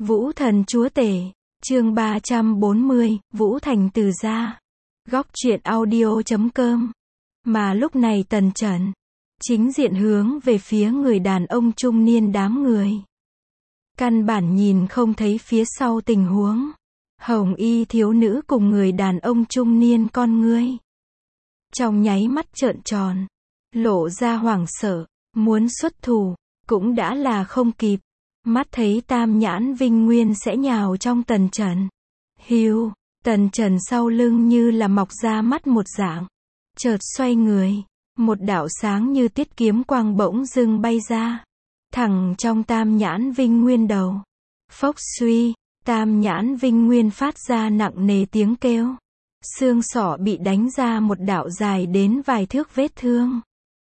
Vũ thần chúa tể, chương 340, Vũ Thành từ gia. Góc truyện audio.com. Mà lúc này Tần Trần chính diện hướng về phía người đàn ông trung niên đám người. Căn bản nhìn không thấy phía sau tình huống. Hồng y thiếu nữ cùng người đàn ông trung niên con ngươi. Trong nháy mắt trợn tròn, lộ ra hoảng sợ, muốn xuất thủ, cũng đã là không kịp. Mắt thấy Tam Nhãn Vinh Nguyên sẽ nhào trong Tần Trần. Hiu, Tần Trần sau lưng như là mọc ra mắt một dạng. Chợt xoay người, một đạo sáng như tiết kiếm quang bỗng dưng bay ra. Thẳng trong Tam Nhãn Vinh Nguyên đầu. Phốc suy, Tam Nhãn Vinh Nguyên phát ra nặng nề tiếng kêu. Xương sọ bị đánh ra một đạo dài đến vài thước vết thương.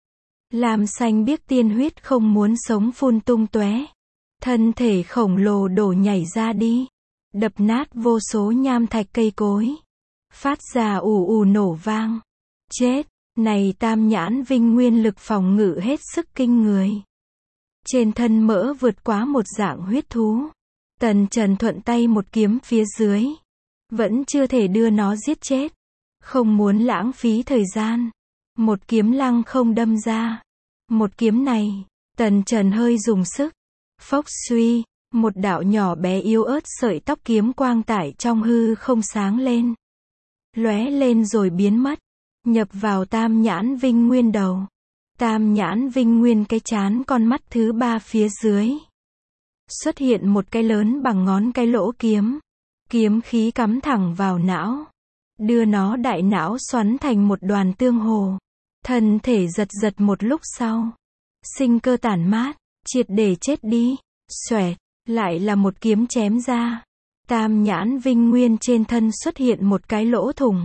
Làm xanh biếc tiên huyết không muốn sống phun tung tóe. Thân thể khổng lồ đổ nhảy ra đi, đập nát vô số nham thạch cây cối, phát ra ù ù nổ vang. Chết, này Tam Nhãn Vinh Nguyên lực phòng ngự hết sức kinh người. Trên thân mỡ vượt quá một dạng huyết thú. Tần Trần thuận tay một kiếm phía dưới, vẫn chưa thể đưa nó giết chết. Không muốn lãng phí thời gian, một kiếm lăng không đâm ra. Một kiếm này, Tần Trần hơi dùng sức. Phốc suy, một đạo nhỏ bé yếu ớt sợi tóc kiếm quang tải trong hư không sáng lên. Lóe lên rồi biến mất, nhập vào Tam Nhãn Vinh Nguyên đầu. Tam Nhãn Vinh Nguyên cái chán con mắt thứ ba phía dưới. Xuất hiện một cái lớn bằng ngón cái lỗ kiếm. Kiếm khí cắm thẳng vào não. Đưa nó đại não xoắn thành một đoàn tương hồ. Thân thể giật giật một lúc sau. Sinh cơ tản mát. Triệt để chết đi, xoẹt, lại là một kiếm chém ra. Tam Nhãn Vinh Nguyên trên thân xuất hiện một cái lỗ thủng.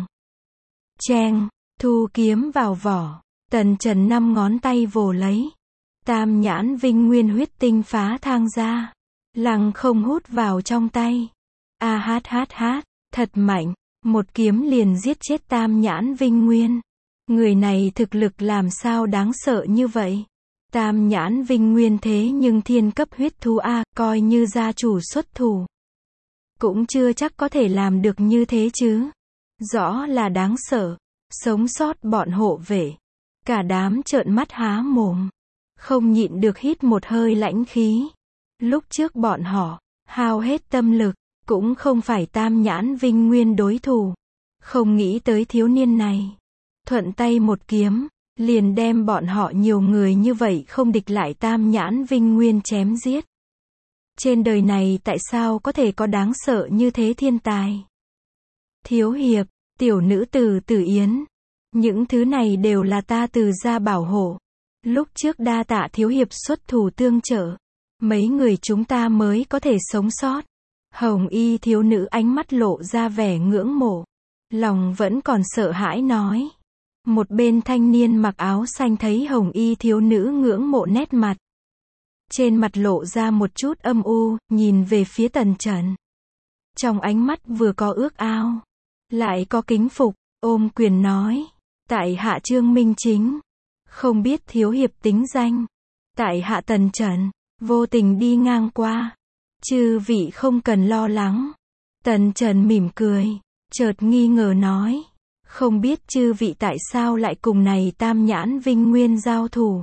Cheng, thu kiếm vào vỏ, Tần Trần 5 ngón tay vồ lấy. Tam Nhãn Vinh Nguyên huyết tinh phá thang ra, lăng không hút vào trong tay. A hát hát hát, thật mạnh, một kiếm liền giết chết Tam Nhãn Vinh Nguyên. Người này thực lực làm sao đáng sợ như vậy? Tam Nhãn Vinh Nguyên thế nhưng thiên cấp huyết thú A, coi như gia chủ xuất thủ. Cũng chưa chắc có thể làm được như thế chứ. Rõ là đáng sợ. Sống sót bọn hộ vệ. Cả đám trợn mắt há mồm. Không nhịn được hít một hơi lãnh khí. Lúc trước bọn họ, hao hết tâm lực, cũng không phải Tam Nhãn Vinh Nguyên đối thủ. Không nghĩ tới thiếu niên này. Thuận tay một kiếm. Liền đem bọn họ nhiều người như vậy không địch lại Tam Nhãn Vinh Nguyên chém giết. Trên đời này tại sao có thể có đáng sợ như thế thiên tài? Thiếu hiệp, tiểu nữ Từ Tử Yến. Những thứ này đều là ta Từ gia bảo hộ. Lúc trước đa tạ thiếu hiệp xuất thủ tương trợ. Mấy người chúng ta mới có thể sống sót. Hồng y thiếu nữ ánh mắt lộ ra vẻ ngưỡng mộ. Lòng vẫn còn sợ hãi nói. Một bên thanh niên mặc áo xanh thấy hồng y thiếu nữ ngưỡng mộ nét mặt. Trên mặt lộ ra một chút âm u, nhìn về phía Tần Trần. Trong ánh mắt vừa có ước ao, lại có kính phục, ôm quyền nói. Tại hạ Trương Minh Chính. Không biết thiếu hiệp tính danh. Tại hạ Tần Trần, vô tình đi ngang qua. Chư vị không cần lo lắng. Tần Trần mỉm cười, chợt nghi ngờ nói. Không biết chư vị tại sao lại cùng này Tam Nhãn Vinh Nguyên giao thủ.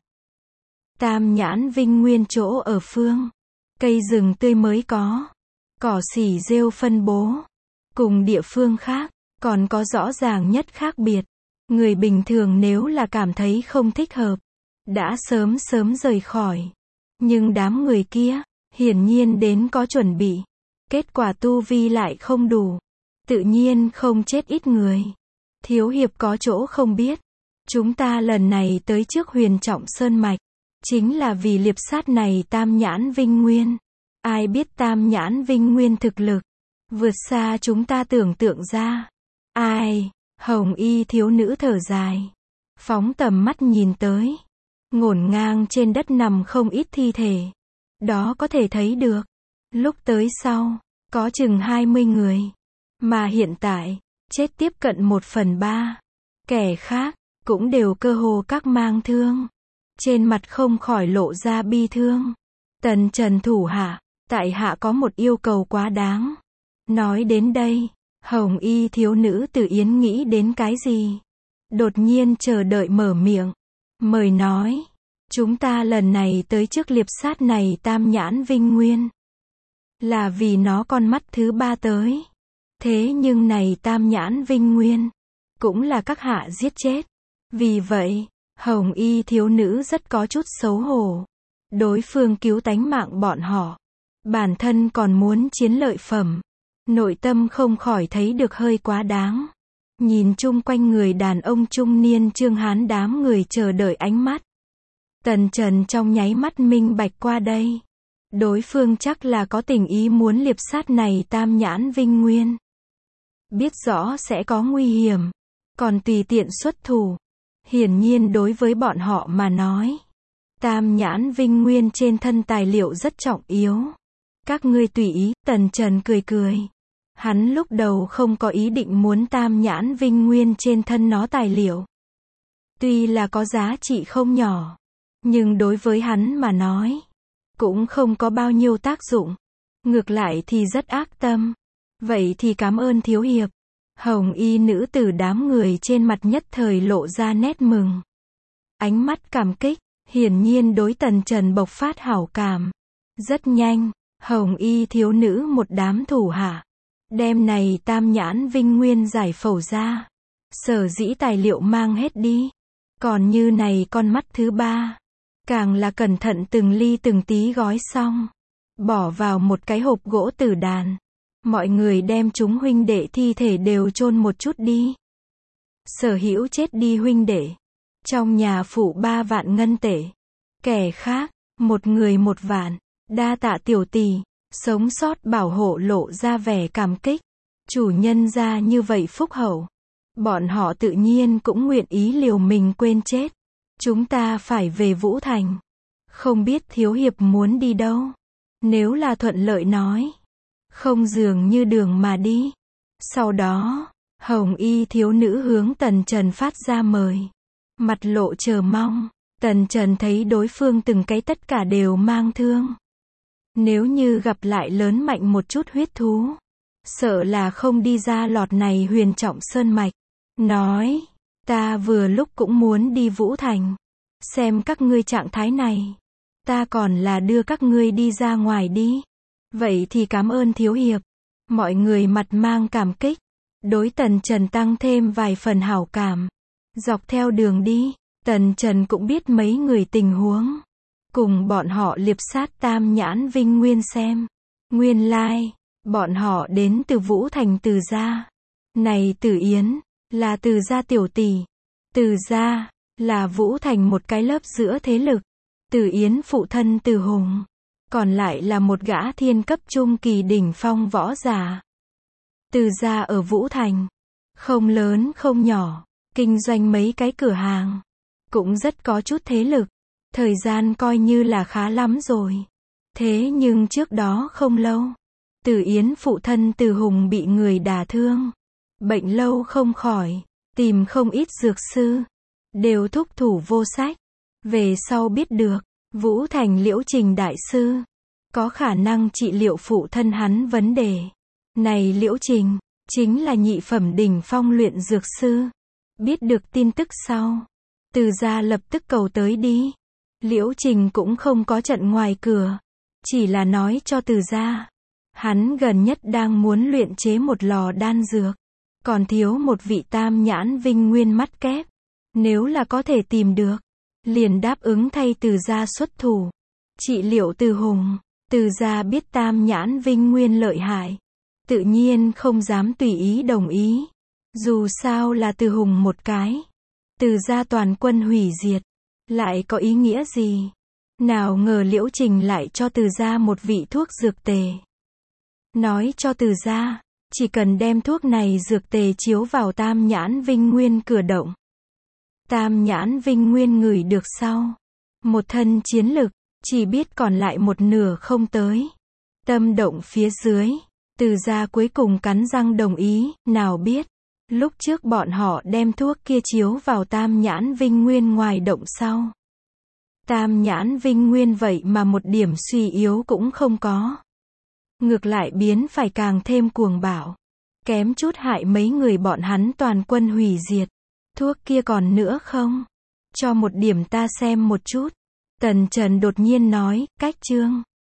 Tam Nhãn Vinh Nguyên chỗ ở phương. Cây rừng tươi mới có. Cỏ xỉ rêu phân bố. Cùng địa phương khác, còn có rõ ràng nhất khác biệt. Người bình thường nếu là cảm thấy không thích hợp, đã sớm rời khỏi. Nhưng đám người kia, hiển nhiên đến có chuẩn bị. Kết quả tu vi lại không đủ. Tự nhiên không chết ít người. Thiếu hiệp có chỗ không biết. Chúng ta lần này tới trước Huyền Trọng Sơn Mạch. Chính là vì liệp sát này Tam Nhãn Vinh Nguyên. Ai biết Tam Nhãn Vinh Nguyên thực lực. Vượt xa chúng ta tưởng tượng ra. Ai, hồng y thiếu nữ thở dài. Phóng tầm mắt nhìn tới. Ngổn ngang trên đất nằm không ít thi thể. Đó có thể thấy được. Lúc tới sau, có chừng 20 người. Mà hiện tại, chết tiếp cận 1/3. Kẻ khác, cũng đều cơ hồ các mang thương. Trên mặt không khỏi lộ ra bi thương. Tần Trần thủ hạ, tại hạ có một yêu cầu quá đáng. Nói đến đây, hồng y thiếu nữ Từ Yến nghĩ đến cái gì? Đột nhiên chờ đợi mở miệng. Mời nói. Chúng ta lần này tới trước liệp sát này Tam Nhãn Vinh Nguyên. Là vì nó con mắt thứ ba tới. Thế nhưng này Tam Nhãn Vinh Nguyên. Cũng là các hạ giết chết. Vì vậy, hồng y thiếu nữ rất có chút xấu hổ. Đối phương cứu tánh mạng bọn họ. Bản thân còn muốn chiến lợi phẩm. Nội tâm không khỏi thấy được hơi quá đáng. Nhìn chung quanh người đàn ông trung niên Trương Hán đám người chờ đợi ánh mắt. Tần Trần trong nháy mắt minh bạch qua đây. Đối phương chắc là có tình ý muốn liệp sát này Tam Nhãn Vinh Nguyên. Biết rõ sẽ có nguy hiểm. Còn tùy tiện xuất thủ. Hiển nhiên đối với bọn họ mà nói. Tam Nhãn Vinh Nguyên trên thân tài liệu rất trọng yếu. Các ngươi tùy ý, Tần Trần cười cười. Hắn lúc đầu không có ý định muốn Tam Nhãn Vinh Nguyên trên thân nó tài liệu. Tuy là có giá trị không nhỏ. Nhưng đối với hắn mà nói. Cũng không có bao nhiêu tác dụng. Ngược lại thì rất ác tâm. Vậy thì cảm ơn thiếu hiệp. Hồng y nữ tử đám người trên mặt nhất thời lộ ra nét mừng. Ánh mắt cảm kích. Hiển nhiên đối Tần Trần bộc phát hảo cảm. Rất nhanh, hồng y thiếu nữ một đám thủ hạ. Đem này Tam Nhãn Vinh Nguyên giải phẫu ra. Sở dĩ tài liệu mang hết đi. Còn như này con mắt thứ ba. Càng là cẩn thận từng ly từng tí gói xong. Bỏ vào một cái hộp gỗ tử đàn. Mọi người đem chúng huynh đệ thi thể đều chôn một chút đi. Sở hữu chết đi huynh đệ. Trong nhà phụ 3 vạn ngân tệ. Kẻ khác, một người 1 vạn. Đa tạ tiểu tỷ. Sống sót bảo hộ lộ ra vẻ cảm kích. Chủ nhân ra như vậy phúc hậu. Bọn họ tự nhiên cũng nguyện ý liều mình quên chết. Chúng ta phải về Vũ Thành. Không biết thiếu hiệp muốn đi đâu. Nếu là thuận lợi nói. Không dường như đường mà đi. Sau đó, hồng y thiếu nữ hướng Tần Trần phát ra mời. Mặt lộ chờ mong. Tần Trần thấy đối phương từng cái tất cả đều mang thương. Nếu như gặp lại lớn mạnh một chút huyết thú. Sợ là không đi ra lọt này Huyền Trọng Sơn Mạch. Nói, ta vừa lúc cũng muốn đi Vũ Thành. Xem các ngươi trạng thái này. Ta còn là đưa các ngươi đi ra ngoài đi. Vậy thì cảm ơn thiếu hiệp. Mọi người mặt mang cảm kích. Đối Tần Trần tăng thêm vài phần hảo cảm. Dọc theo đường đi, Tần Trần cũng biết mấy người tình huống. Cùng bọn họ liệp sát Tam Nhãn Vinh Nguyên xem. Nguyên lai, bọn họ đến từ Vũ Thành Từ gia. Này Từ Yến, là Từ gia tiểu tỷ. Từ gia, là Vũ Thành một cái lớp giữa thế lực. Từ Yến phụ thân Từ Hùng. Còn lại là một gã thiên cấp trung kỳ đỉnh phong võ giả. Từ gia ở Vũ Thành. Không lớn không nhỏ. Kinh doanh mấy cái cửa hàng. Cũng rất có chút thế lực. Thời gian coi như là khá lắm rồi. Thế nhưng trước đó không lâu. Từ Yến phụ thân Từ Hùng bị người đả thương. Bệnh lâu không khỏi. Tìm không ít dược sư. Đều thúc thủ vô sách. Về sau biết được. Vũ Thành Liễu Trình đại sư. Có khả năng trị liệu phụ thân hắn vấn đề. Này Liễu Trình. Chính là nhị phẩm đỉnh phong luyện dược sư. Biết được tin tức sau. Từ gia lập tức cầu tới đi. Liễu Trình cũng không có trận ngoài cửa. Chỉ là nói cho Từ gia. Hắn gần nhất đang muốn luyện chế một lò đan dược. Còn thiếu một vị Tam Nhãn Vinh Nguyên mắt kép. Nếu là có thể tìm được. Liền đáp ứng thay Từ gia xuất thủ. Trị liệu Từ Hùng. Từ gia biết Tam Nhãn Vinh Nguyên lợi hại. Tự nhiên không dám tùy ý đồng ý. Dù sao là Từ Hùng một cái. Từ gia toàn quân hủy diệt. Lại có ý nghĩa gì? Nào ngờ Liễu Trình lại cho Từ gia một vị thuốc dược tề. Nói cho Từ gia, chỉ cần đem thuốc này dược tề chiếu vào Tam Nhãn Vinh Nguyên cửa động. Tam Nhãn Vinh Nguyên ngửi được sau. Một thân chiến lực, chỉ biết còn lại một nửa không tới. Tâm động phía dưới. Từ gia cuối cùng cắn răng đồng ý, nào biết. Lúc trước bọn họ đem thuốc kia chiếu vào Tam Nhãn Vinh Nguyên ngoài động sau. Tam Nhãn Vinh Nguyên vậy mà một điểm suy yếu cũng không có. Ngược lại biến phải càng thêm cuồng bạo. Kém chút hại mấy người bọn hắn toàn quân hủy diệt. Thuốc kia còn nữa không? Cho một điểm ta xem một chút. Tần Trần đột nhiên nói, cách chương.